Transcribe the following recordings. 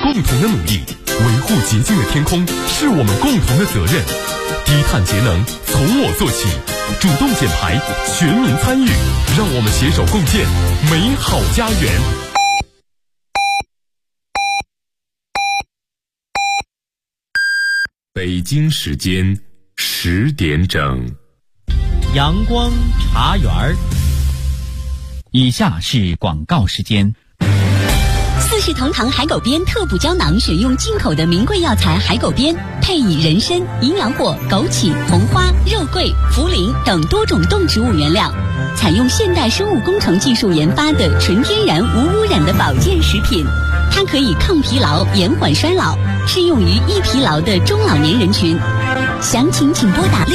共同的努力，维护洁净的天空是我们共同的责任。低碳节能从我做起，主动减排，全民参与，让我们携手共建美好家园。北京时间10点整， 阳光茶园儿。以下是广告时间。 四世同堂海狗鞭特补胶囊选用进口的名贵药材海狗鞭，配以人参、营养果、枸杞、红花、肉桂、茯苓等多种动植物原料，采用现代生物工程技术研发的纯天然无污染的保健食品。它可以抗疲劳、延缓衰老，适用于易疲劳的中老年人群。详情请拨打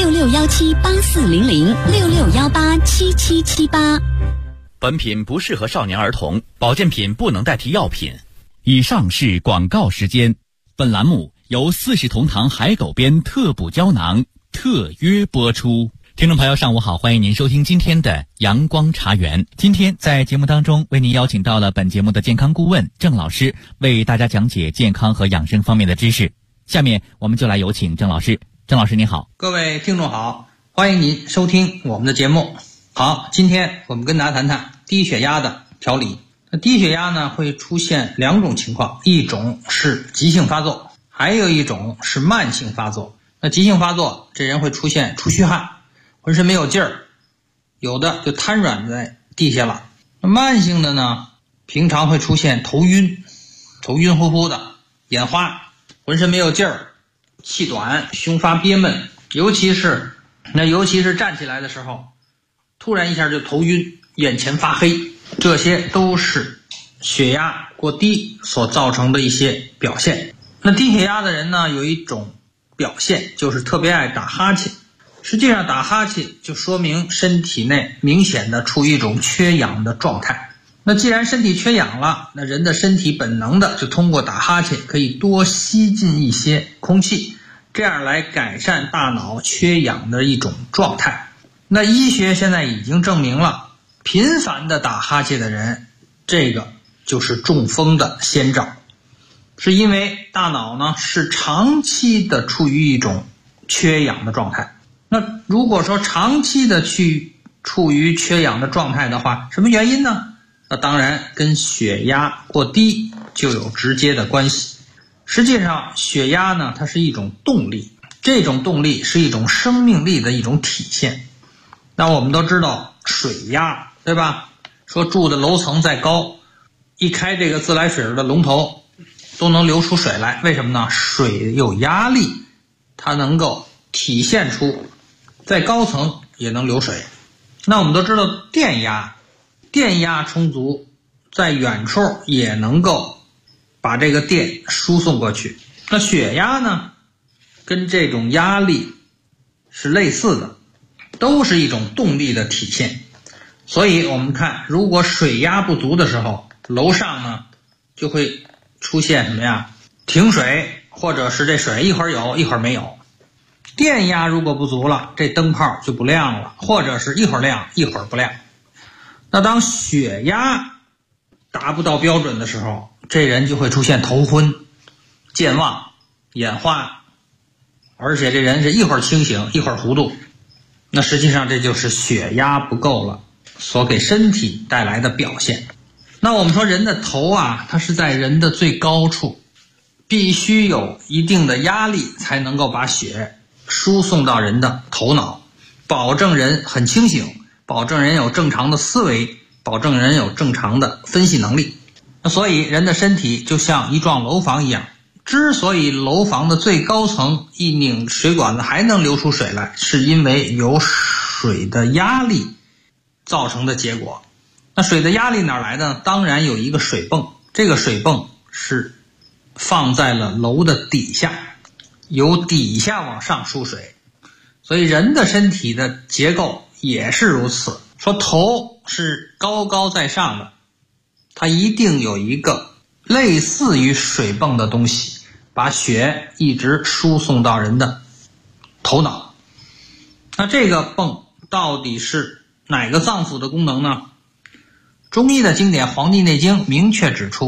6617840066187778。 本品不适合少年儿童，保健品不能代替药品。以上是广告时间。本栏目由四世同堂海狗鞭特补胶囊特约播出。听众朋友上午好，欢迎您收听今天的阳光茶园。今天在节目当中为您邀请到了本节目的健康顾问郑老师，为大家讲解健康和养生方面的知识。下面我们就来有请郑老师。郑老师您好。 各位听众好，欢迎您收听我们的节目。好，今天我们跟大家谈谈低血压的调理。那低血压呢会出现两种情况，一种是急性发作，还有一种是慢性发作。那急性发作，这人会出现出虚汗，浑身没有劲儿，有的就瘫软在地下了。那慢性的呢，平常会出现头晕乎乎的，眼花，浑身没有劲儿，气短，胸发憋闷，尤其是站起来的时候，突然一下就头晕，眼前发黑，这些都是血压过低所造成的一些表现。那低血压的人呢，有一种表现就是特别爱打哈欠。实际上打哈欠就说明身体内明显的处于一种缺氧的状态。那既然身体缺氧了，那人的身体本能的就通过打哈欠可以多吸进一些空气，这样来改善大脑缺氧的一种状态。那医学现在已经证明了，频繁的打哈欠的人，这个就是中风的先兆，是因为大脑呢是长期的处于一种缺氧的状态。那如果说长期的处于缺氧的状态的话，什么原因呢？那当然跟血压过低就有直接的关系。实际上血压呢，它是一种动力，这种动力是一种生命力的一种体现。那我们都知道水压，对吧？说住的楼层再高，一开这个自来水的龙头都能流出水来，为什么呢？水有压力，它能够体现出在高层也能流水。那我们都知道电压充足，在远处也能够把这个电输送过去。那血压呢，跟这种压力是类似的，都是一种动力的体现。所以我们看，如果水压不足的时候，楼上呢就会出现什么呀？停水，或者是这水一会儿有一会儿没有。电压如果不足了，这灯泡就不亮了，或者是一会儿亮一会儿不亮。那当血压达不到标准的时候，这人就会出现头昏、健忘、眼花，而且这人是一会儿清醒一会儿糊涂。那实际上这就是血压不够了所给身体带来的表现。那我们说人的头啊，它是在人的最高处，必须有一定的压力才能够把血输送到人的头脑，保证人很清醒，保证人有正常的思维，保证人有正常的分析能力。那所以人的身体就像一幢楼房一样，之所以楼房的最高层一拧水管子还能流出水来，是因为有水的压力造成的结果。那水的压力哪来的？当然有一个水泵，这个水泵是放在了楼的底下，由底下往上输水。所以人的身体的结构也是如此，说头是高高在上的，它一定有一个类似于水泵的东西，把血一直输送到人的头脑。那这个泵到底是哪个脏腑的功能呢？中医的经典《黄帝内经》明确指出，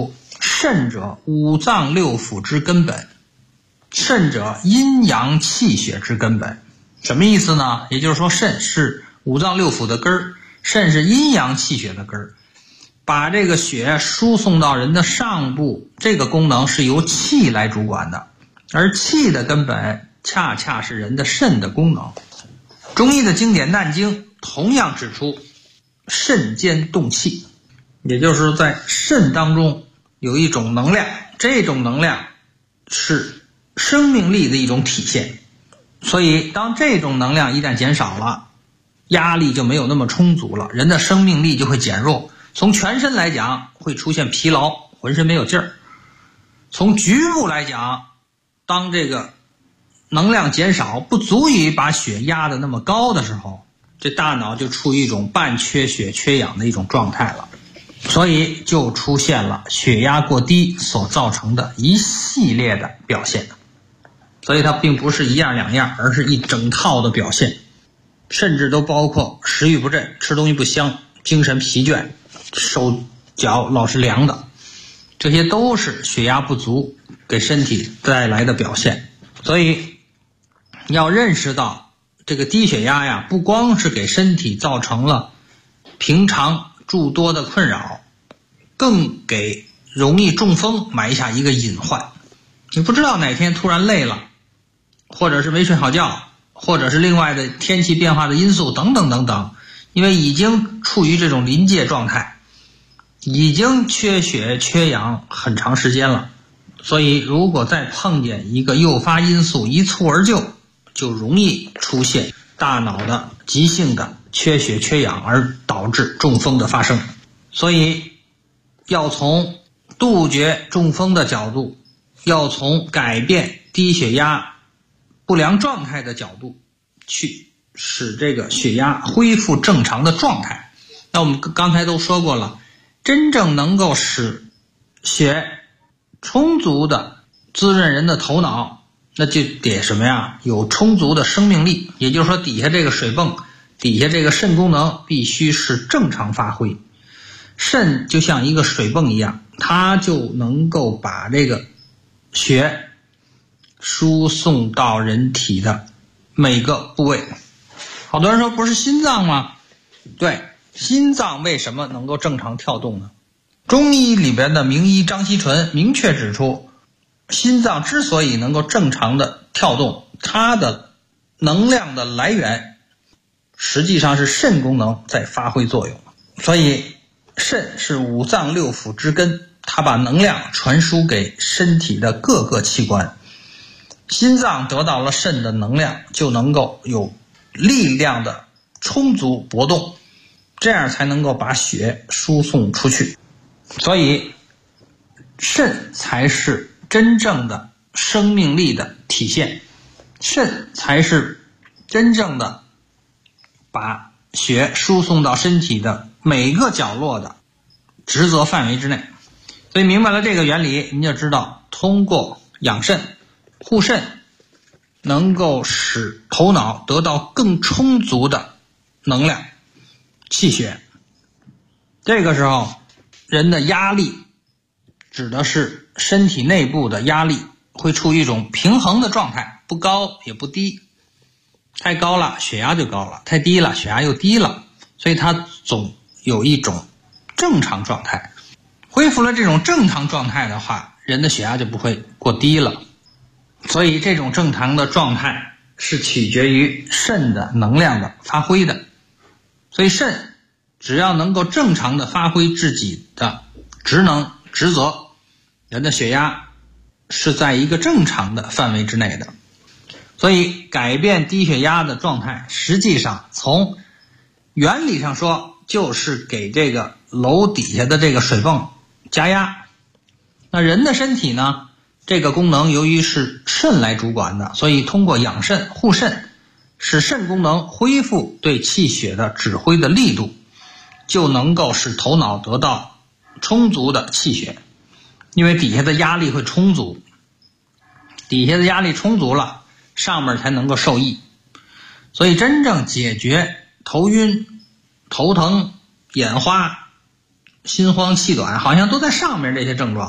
肾者五脏六腑之根本，肾者阴阳气血之根本。什么意思呢？也就是说肾是五脏六腑的根儿，肾是阴阳气血的根儿。把这个血输送到人的上部，这个功能是由气来主管的，而气的根本恰恰是人的肾的功能。中医的经典《难经》同样指出，肾间动气，也就是在肾当中有一种能量，这种能量是生命力的一种体现。所以当这种能量一旦减少了，压力就没有那么充足了，人的生命力就会减弱。从全身来讲，会出现疲劳，浑身没有劲儿。从局部来讲，当这个能量减少，不足以把血压得那么高的时候，这大脑就处于一种半缺血缺氧的一种状态了，所以就出现了血压过低所造成的一系列的表现。所以它并不是一样两样，而是一整套的表现，甚至都包括食欲不振、吃东西不香、精神疲倦、手脚老是凉的，这些都是血压不足给身体带来的表现。所以要认识到这个低血压呀，不光是给身体造成了平常诸多的困扰，更给容易中风埋下一个隐患。你不知道哪天突然累了，或者是没睡好觉，或者是另外的天气变化的因素等等等等，因为已经处于这种临界状态，已经缺血缺氧很长时间了，所以如果再碰见一个诱发因素一蹴而就，就容易出现大脑的急性的缺血缺氧，而导致中风的发生。所以要从杜绝中风的角度，要从改变低血压不良状态的角度去使这个血压恢复正常的状态。那我们刚才都说过了，真正能够使血充足的滋润人的头脑，那就得什么呀？有充足的生命力，也就是说底下这个水泵，底下这个肾功能必须是正常发挥。肾就像一个水泵一样，它就能够把这个血输送到人体的每个部位。好多人说不是心脏吗？对，心脏为什么能够正常跳动呢？中医里边的名医张锡纯明确指出，心脏之所以能够正常的跳动，它的能量的来源实际上是肾功能在发挥作用。所以肾是五脏六腑之根，它把能量传输给身体的各个器官。心脏得到了肾的能量，就能够有力量的充足搏动，这样才能够把血输送出去。所以肾才是真正的生命力的体现，肾才是真正的把血输送到身体的每个角落的职责范围之内。所以明白了这个原理，你就知道通过养肾护肾能够使头脑得到更充足的能量气血。这个时候人的压力指的是身体内部的压力会处于一种平衡的状态，不高也不低，太高了血压就高了，太低了血压又低了，所以它总有一种正常状态。恢复了这种正常状态的话，人的血压就不会过低了。所以这种正常的状态是取决于肾的能量的发挥的。所以肾只要能够正常的发挥自己的职能职责，人的血压是在一个正常的范围之内的。所以改变低血压的状态，实际上从原理上说，就是给这个楼底下的这个水泵加压。那人的身体呢，这个功能由于是肾来主管的，所以通过养肾护肾，使肾功能恢复对气血的指挥的力度，就能够使头脑得到充足的气血。因为底下的压力会充足，底下的压力充足了，上面才能够受益。所以真正解决头晕头疼眼花心慌气短好像都在上面这些症状，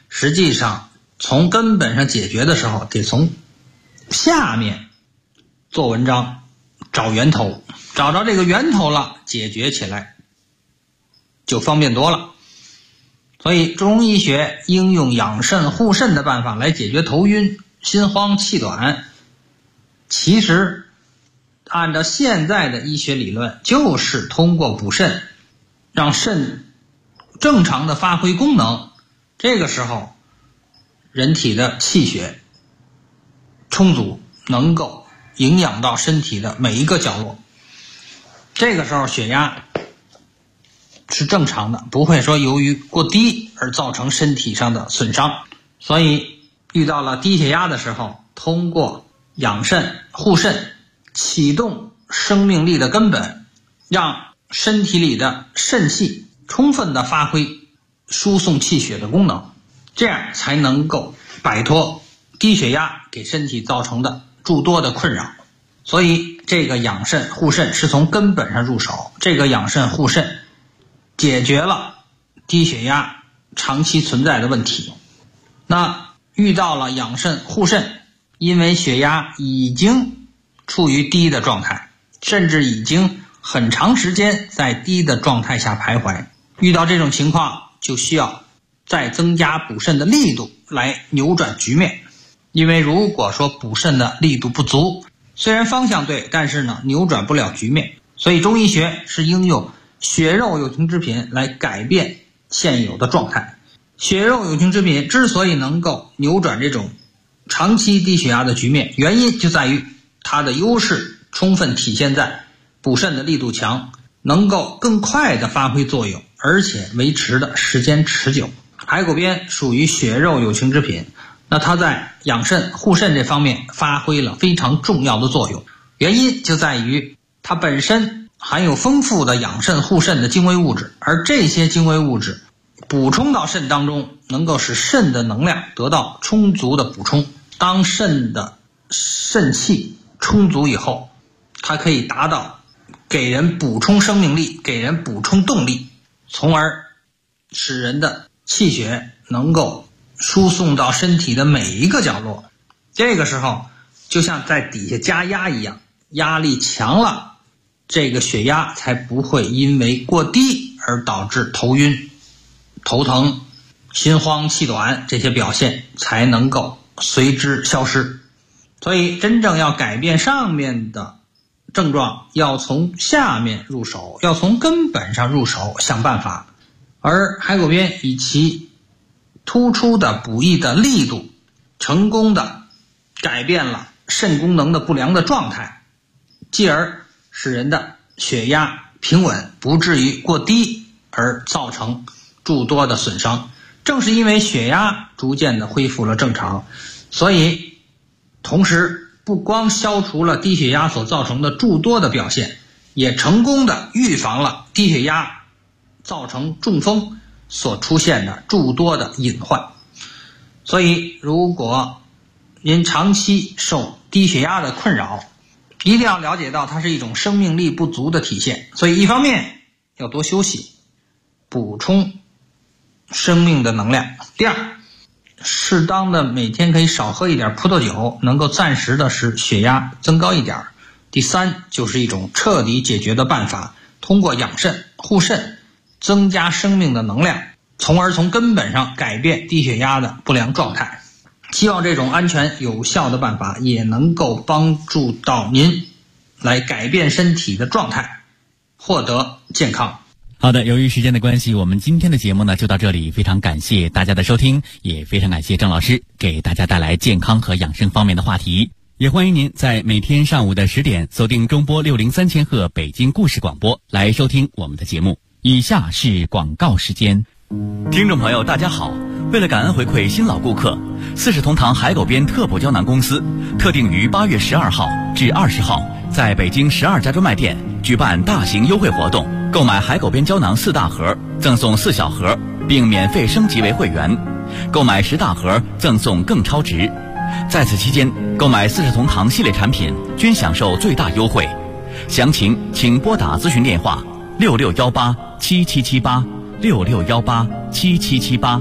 实际上从根本上解决的时候，得从下面做文章，找源头，找着这个源头了，解决起来就方便多了。所以中医学应用养肾护肾的办法来解决头晕、心慌、气短，其实按照现在的医学理论，就是通过补肾让肾正常的发挥功能，这个时候人体的气血充足，能够营养到身体的每一个角落，这个时候血压是正常的，不会说由于过低而造成身体上的损伤。所以遇到了低血压的时候，通过养肾护肾，启动生命力的根本，让身体里的肾气充分的发挥输送气血的功能，这样才能够摆脱低血压给身体造成的诸多的困扰。所以这个养肾护肾是从根本上入手，这个养肾护肾解决了低血压长期存在的问题。那遇到了养肾护肾，因为血压已经处于低的状态，甚至已经很长时间在低的状态下徘徊，遇到这种情况就需要再增加补肾的力度来扭转局面。因为如果说补肾的力度不足，虽然方向对，但是呢扭转不了局面。所以中医学是应用血肉有情之品来改变现有的状态。血肉有情之品之所以能够扭转这种长期低血压的局面，原因就在于它的优势充分体现在补肾的力度强，能够更快的发挥作用，而且维持的时间持久。海狗鞭属于血肉有情之品，那它在养肾护肾这方面发挥了非常重要的作用，原因就在于它本身含有丰富的养肾护肾的精微物质，而这些精微物质补充到肾当中，能够使肾的能量得到充足的补充。当肾的肾气充足以后，它可以达到给人补充生命力，给人补充动力，从而使人的气血能够输送到身体的每一个角落。这个时候就像在底下加压一样，压力强了，这个血压才不会因为过低而导致头晕、头疼、心慌、气短，这些表现才能够随之消失。所以真正要改变上面的症状，要从下面入手，要从根本上入手想办法。而海狗鞭以其突出的补益的力度，成功的改变了肾功能的不良的状态，继而使人的血压平稳，不至于过低而造成诸多的损伤。正是因为血压逐渐的恢复了正常，所以同时不光消除了低血压所造成的诸多的表现，也成功的预防了低血压造成中风所出现的诸多的隐患。所以如果您长期受低血压的困扰，一定要了解到它是一种生命力不足的体现。所以一方面要多休息，补充生命的能量。第二，适当的每天可以少喝一点葡萄酒，能够暂时的使血压增高一点。第三，就是一种彻底解决的办法，通过养肾护肾，增加生命的能量，从而从根本上改变低血压的不良状态。希望这种安全有效的办法也能够帮助到您来改变身体的状态，获得健康。 好的，由于时间的关系，我们今天的节目呢就到这里，非常感谢大家的收听，也非常感谢郑老师给大家带来健康和养生方面的话题。也欢迎您在每天上午的10点锁定中波603千赫北京故事广播来收听我们的节目。以下是广告时间。听众朋友大家好，为了感恩回馈新老顾客，4世同堂海狗鞭特补胶囊公司特定于8月12号至20号在北京12家专卖店举办大型优惠活动，购买海狗鞭胶囊4大盒赠送4小盒，并免费升级为会员，购买10大盒赠送更超值。在此期间购买4世同堂系列产品均享受最大优惠，详情请拨打咨询电话66187778 66187778，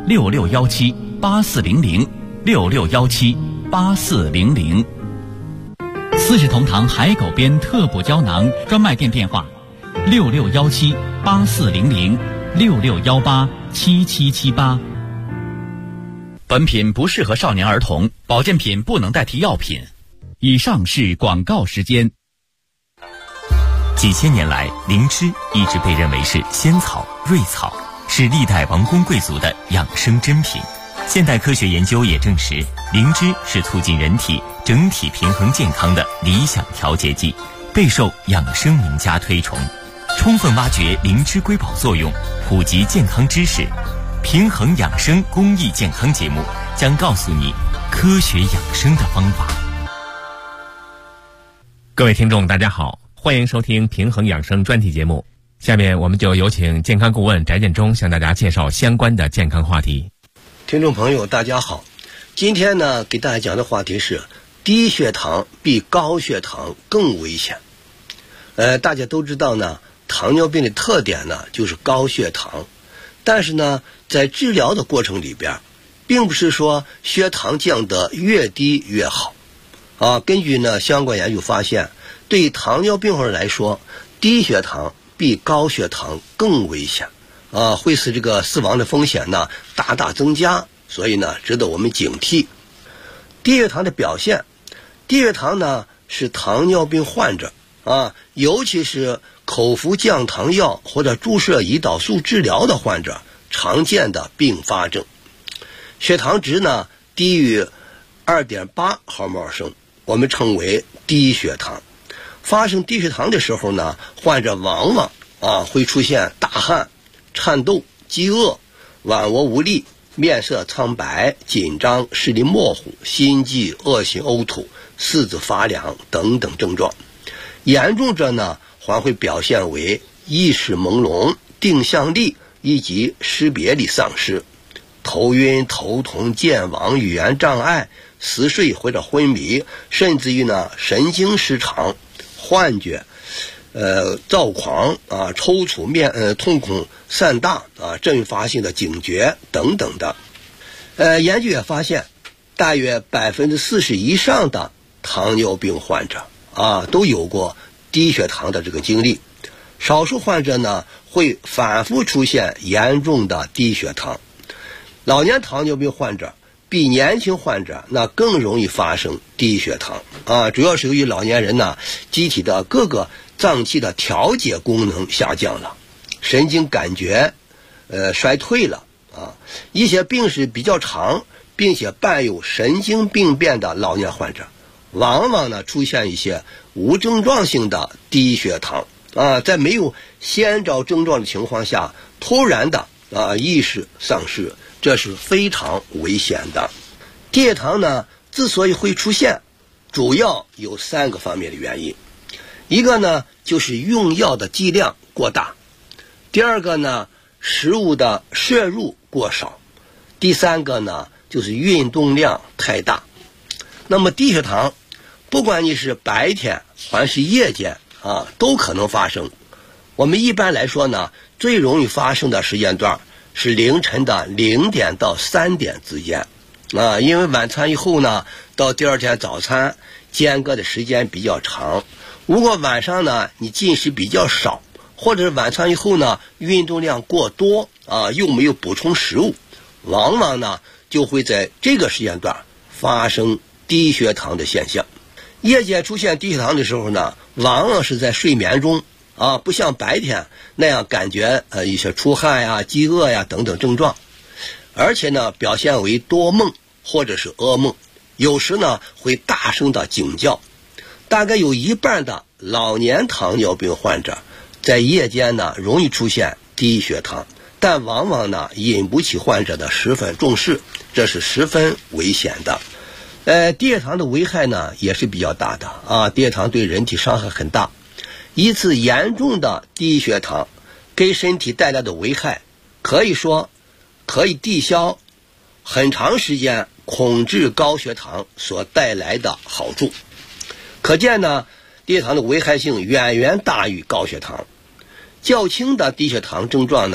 66178400，66178400。四世同堂海狗鞭特补胶囊专卖店电话：66178400，66187778。本品不适合少年儿童，保健品不能代替药品。以上是广告时间。 几千年来，灵芝一直被认为是仙草、瑞草，是历代王公贵族的养生珍品。现代科学研究也证实，灵芝是促进人体整体平衡健康的理想调节剂，备受养生名家推崇。充分挖掘灵芝瑰宝作用，普及健康知识，平衡养生公益健康节目将告诉你科学养生的方法。 各位听众大家好，欢迎收听平衡养生专题节目。下面我们就有请健康顾问翟建中向大家介绍相关的健康话题。 听众朋友大家好，今天呢给大家讲的话题是低血糖比高血糖更危险。大家都知道呢，糖尿病的特点呢就是高血糖，但是呢在治疗的过程里边，并不是说血糖降得越低越好啊。根据呢相关研究发现，对于糖尿病患者来说，低血糖比高血糖更危险啊，会使这个死亡的风险呢大大增加，所以呢值得我们警惕。低血糖的表现，低血糖呢是糖尿病患者啊，尤其是口服降糖药或者注射胰岛素治疗的患者常见的并发症。血糖值呢低于 2.8 毫摩尔升，我们称为低血糖。发生低血糖的时候呢，患者往往会出现大汗、颤抖、饥饿、宛卧无力、面色苍白、紧张、视力模糊、心悸、恶心、呕吐、四肢发凉等等症状。严重者呢还会表现为意识朦胧、定向力以及识别力丧失，头晕、头痛、健忘、语言障碍、嗜睡或者昏迷，甚至于呢神经失常、幻觉、躁狂抽搐、瞳孔散大阵发性的警觉等等的。研究也发现，大约40%以上的糖尿病患者都有过低血糖的这个经历。少数患者呢会反复出现严重的低血糖。老年糖尿病患者比年轻患者那更容易发生低血糖主要是由于老年人呢机体的各个脏器的调节功能下降了，神经感觉衰退了一些病史比较长并且伴有神经病变的老年患者，往往呢出现一些无症状性的低血糖在没有先兆症状的情况下突然的意识丧失，这是非常危险的。低血糖呢之所以会出现，主要有3个方面的原因。一个呢就是用药的剂量过大，第二个呢食物的摄入过少，第3个呢就是运动量太大。那么低血糖不管你是白天还是夜间都可能发生。我们一般来说呢，最容易发生的时间段是凌晨的0点到3点之间因为晚餐以后呢，到第二天早餐间隔的时间比较长。如果晚上呢你进食比较少，或者是晚餐以后呢运动量过多又没有补充食物，往往呢就会在这个时间段发生低血糖的现象。夜间出现低血糖的时候呢，往往是在睡眠中不像白天那样感觉一些出汗饥饿等等症状，而且呢表现为多梦或者是噩梦，有时呢会大声的警叫。大概有一半的老年糖尿病患者在夜间呢容易出现低血糖，但往往呢引不起患者的十分重视，这是十分危险的。低血糖的危害呢也是比较大的低血糖对人体伤害很大。一次严重的低血糖给身体带来的危害，可以说可以抵消很长时间控制高血糖所带来的好处。可见呢，低血糖的危害性远远大于高血糖。较轻的低血糖症状呢，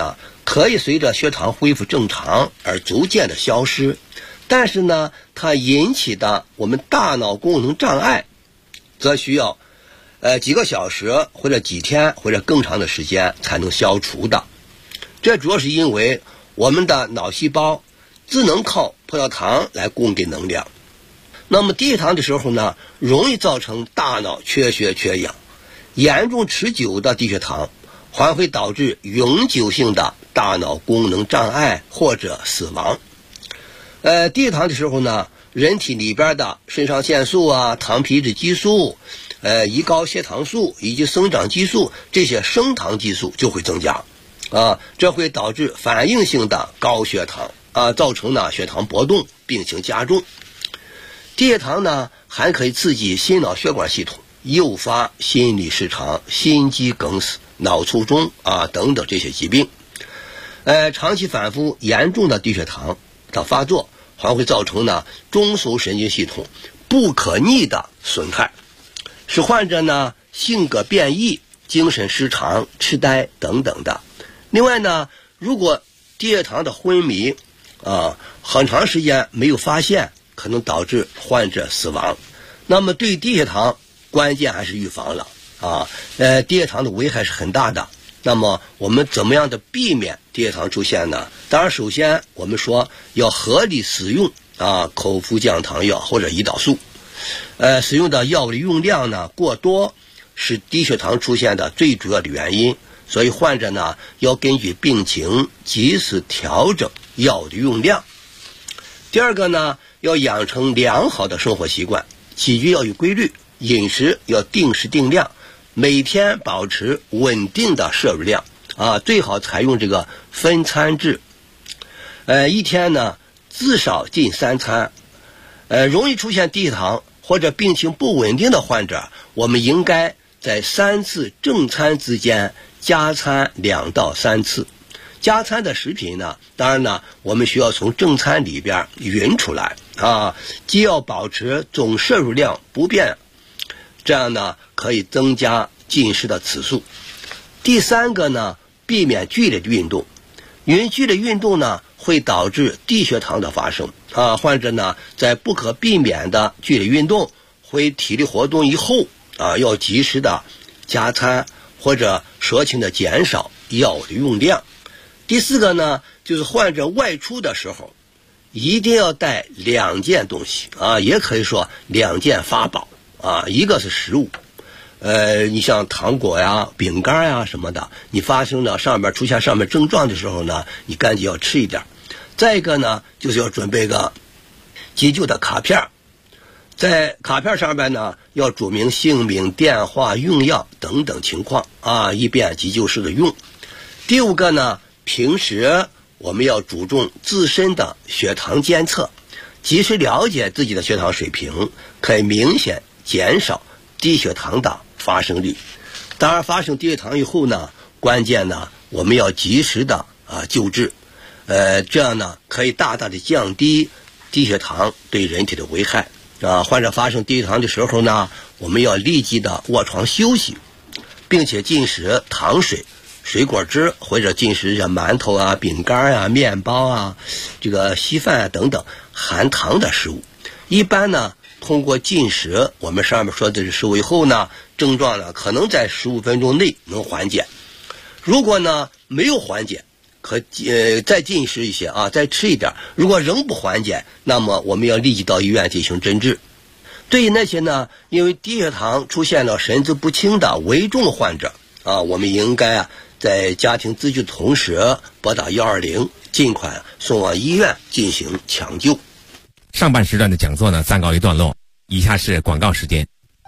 可以随着血糖恢复正常而逐渐的消失，但是呢，它引起的我们大脑功能障碍，则需要几个小时或者几天或者更长的时间才能消除的。这主要是因为我们的脑细胞只能靠葡萄糖来供给能量。那么低血糖的时候呢，容易造成大脑缺血缺氧，严重持久的低血糖还会导致永久性的大脑功能障碍或者死亡。低血糖的时候呢，人体里边的肾上腺素啊、糖皮质激素、胰高血糖素以及生长激素这些升糖激素就会增加这会导致反应性的高血糖造成呢血糖波动，病情加重。低血糖呢还可以刺激心脑血管系统，诱发心律失常、心肌梗死、脑卒中等等这些疾病。长期反复严重的低血糖的发作，还会造成呢中枢神经系统不可逆的损害，使患者呢性格变异、精神失常、痴呆等等的。另外呢，如果低血糖的昏迷很长时间没有发现，可能导致患者死亡。那么对低血糖关键还是预防了低血糖的危害是很大的。那么我们怎么样的避免低血糖出现呢？当然首先我们说要合理使用口服降糖药或者胰岛素。使用的药物的用量呢过多是低血糖出现的最主要的原因，所以患者呢要根据病情及时调整药物的用量。第二个呢，要养成良好的生活习惯，起居要有规律，饮食要定时定量，每天保持稳定的摄入量最好采用这个分餐制。一天呢至少进3餐。容易出现低血糖或者病情不稳定的患者，我们应该在3次正餐之间加餐2到3次。加餐的食品呢，当然呢我们需要从正餐里边匀出来既要保持总摄入量不变，这样呢可以增加进食的次数。第三个呢，避免剧烈的运动，因为剧烈运动呢会导致低血糖的发生患者呢在不可避免的剧烈运动或体力活动以后要及时的加餐或者酌情的减少药物的用量。第四个呢，就是患者外出的时候一定要带2件东西也可以说2件法宝一个是食物你像糖果呀、饼干呀什么的，你发生了出现上面症状的时候呢，你赶紧要吃一点。再一个呢，就是要准备个急救的卡片，在卡片上面呢要注明姓名、电话、用药等等情况以便急救时的用。第五个呢，平时我们要注重自身的血糖监测，及时了解自己的血糖水平，可以明显减少低血糖的发生率。当然发生低血糖以后呢，关键呢我们要及时的救治，这样呢可以大大的降低低血糖对人体的危害患者发生低血糖的时候呢，我们要立即的卧床休息，并且进食糖水、水果汁，或者进食馒头饼干面包这个稀饭等等含糖的食物。一般呢通过进食我们上面说的食物以后呢，症状呢可能在15分钟内能缓解。如果呢没有缓解，可再进食一些再吃一点。如果仍不缓解，那么我们要立即到医院进行诊治。对于那些呢因为低血糖出现了神志不清的危重患者我们应该在家庭自救的同时拨打120，尽快送往医院进行抢救。 上半时段的讲座呢暂告一段落，以下是广告时间。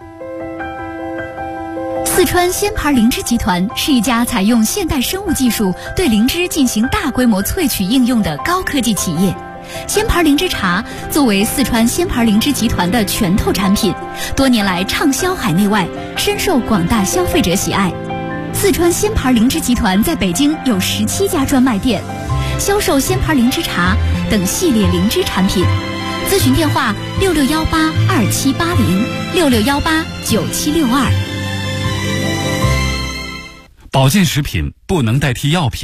四川仙牌灵芝集团是一家采用现代生物技术对灵芝进行大规模萃取应用的高科技企业。仙牌灵芝茶作为四川仙牌灵芝集团的拳头产品，多年来畅销海内外，深受广大消费者喜爱。四川仙牌灵芝集团在北京有17家专卖店，销售仙牌灵芝茶等系列灵芝产品。咨询电话66182780，66189762。 保健食品不能代替药品，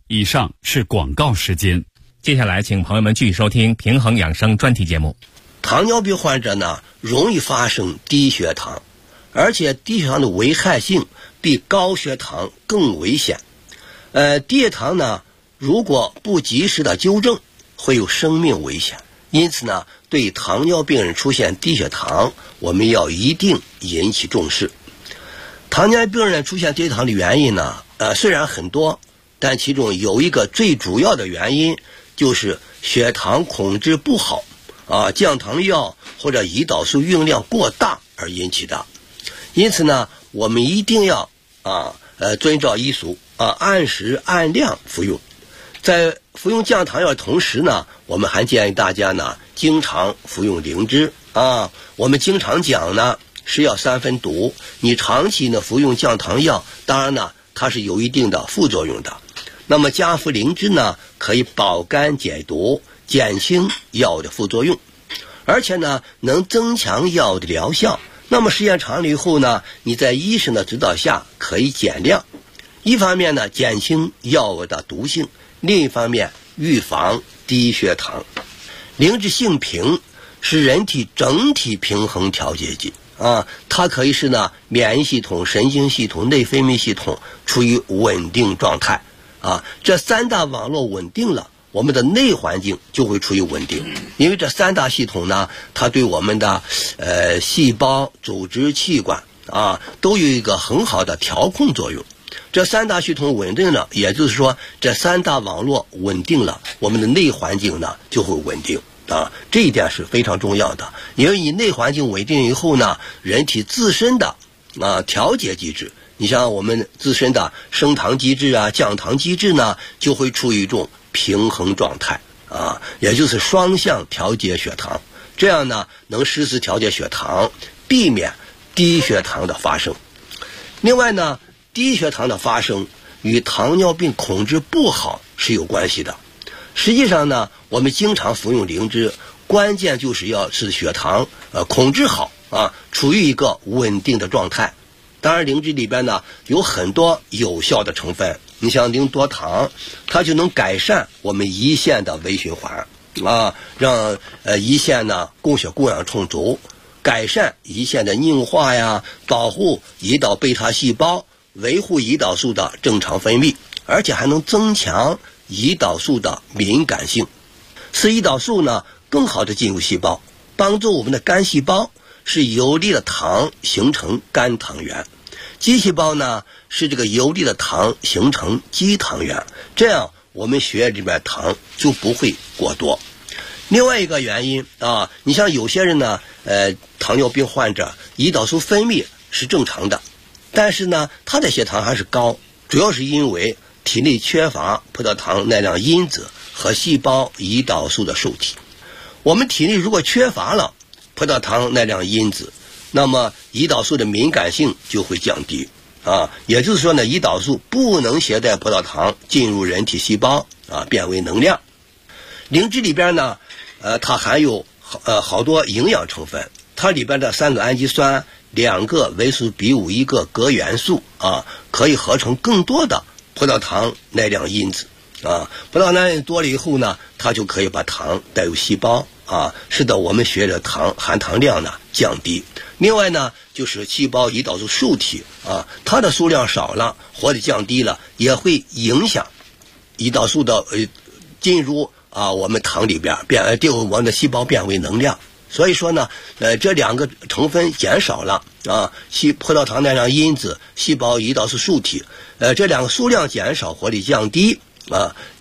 以上是广告时间。 接下来请朋友们继续收听平衡养生专题节目。 糖尿病患者呢，容易发生低血糖，而且低血糖的危害性比高血糖更危险。低血糖呢，如果不及时的纠正，会有生命危险。因此呢，对糖尿病人出现低血糖，我们要一定引起重视。糖尿病人出现低血糖的原因呢，虽然很多，但其中有一个最主要的原因就是血糖控制不好，降糖药或者胰岛素用量过大而引起的。因此呢，我们一定要遵照医嘱按时按量服用。在服用降糖药的同时呢，我们还建议大家呢经常服用灵芝我们经常讲呢，是药三分毒。你长期呢服用降糖药，当然呢它是有一定的副作用的。那么加服灵芝呢，可以保肝解毒，减轻药的副作用，而且呢能增强药的疗效。那么时间长了以后呢，你在医生的指导下可以减量，一方面呢减轻药物的毒性，另一方面预防低血糖。灵芝性平，是人体整体平衡调节剂它可以使呢免疫系统、神经系统、内分泌系统处于稳定状态这三大网络稳定了，我们的内环境就会处于稳定。因为这三大系统呢，它对我们的细胞、组织、器官都有一个很好的调控作用。这三大系统稳定了，也就是说这三大网络稳定了，我们的内环境呢就会稳定这一点是非常重要的。因为你内环境稳定以后呢，人体自身的调节机制，你像我们自身的升糖机制降糖机制呢，就会处于一种平衡状态也就是双向调节血糖，这样呢能实时调节血糖，避免低血糖的发生。另外呢，低血糖的发生与糖尿病控制不好是有关系的。实际上呢，我们经常服用灵芝，关键就是要使血糖控制好处于一个稳定的状态。当然灵芝里边呢有很多有效的成分，你像零多糖，它就能改善我们胰腺的微循环让胰腺呢供血供氧充足，改善胰腺的硬化保护胰岛贝塔细胞，维护胰岛素的正常分泌，而且还能增强胰岛素的敏感性，使胰岛素呢更好的进入细胞，帮助我们的肝细胞使游离的糖形成肝糖原，肌细胞呢使这个游离的糖形成肌糖原，这样我们血液里面糖就不会过多。另外一个原因你像有些人呢糖尿病患者胰岛素分泌是正常的，但是呢他的血糖还是高，主要是因为体内缺乏葡萄糖耐量因子和细胞胰岛素的受体。我们体内如果缺乏了葡萄糖耐量因子，那么胰岛素的敏感性就会降低也就是说呢，胰岛素不能携带葡萄糖进入人体细胞变为能量。灵芝里边呢它含有好多营养成分，它里边的3个氨基酸、2个维生素 B5、1个镉元素可以合成更多的葡萄糖耐量因子葡萄糖耐量多了以后呢，它就可以把糖带入细胞使得我们血液的含糖量呢降低。另外呢，就是细胞胰岛素受体它的数量少了或者降低了，也会影响胰岛素的进入我们糖里边我们的细胞变为能量。所以说呢这2个成分减少了葡萄糖耐量因子、细胞胰岛素受体这2个数量减少或者降低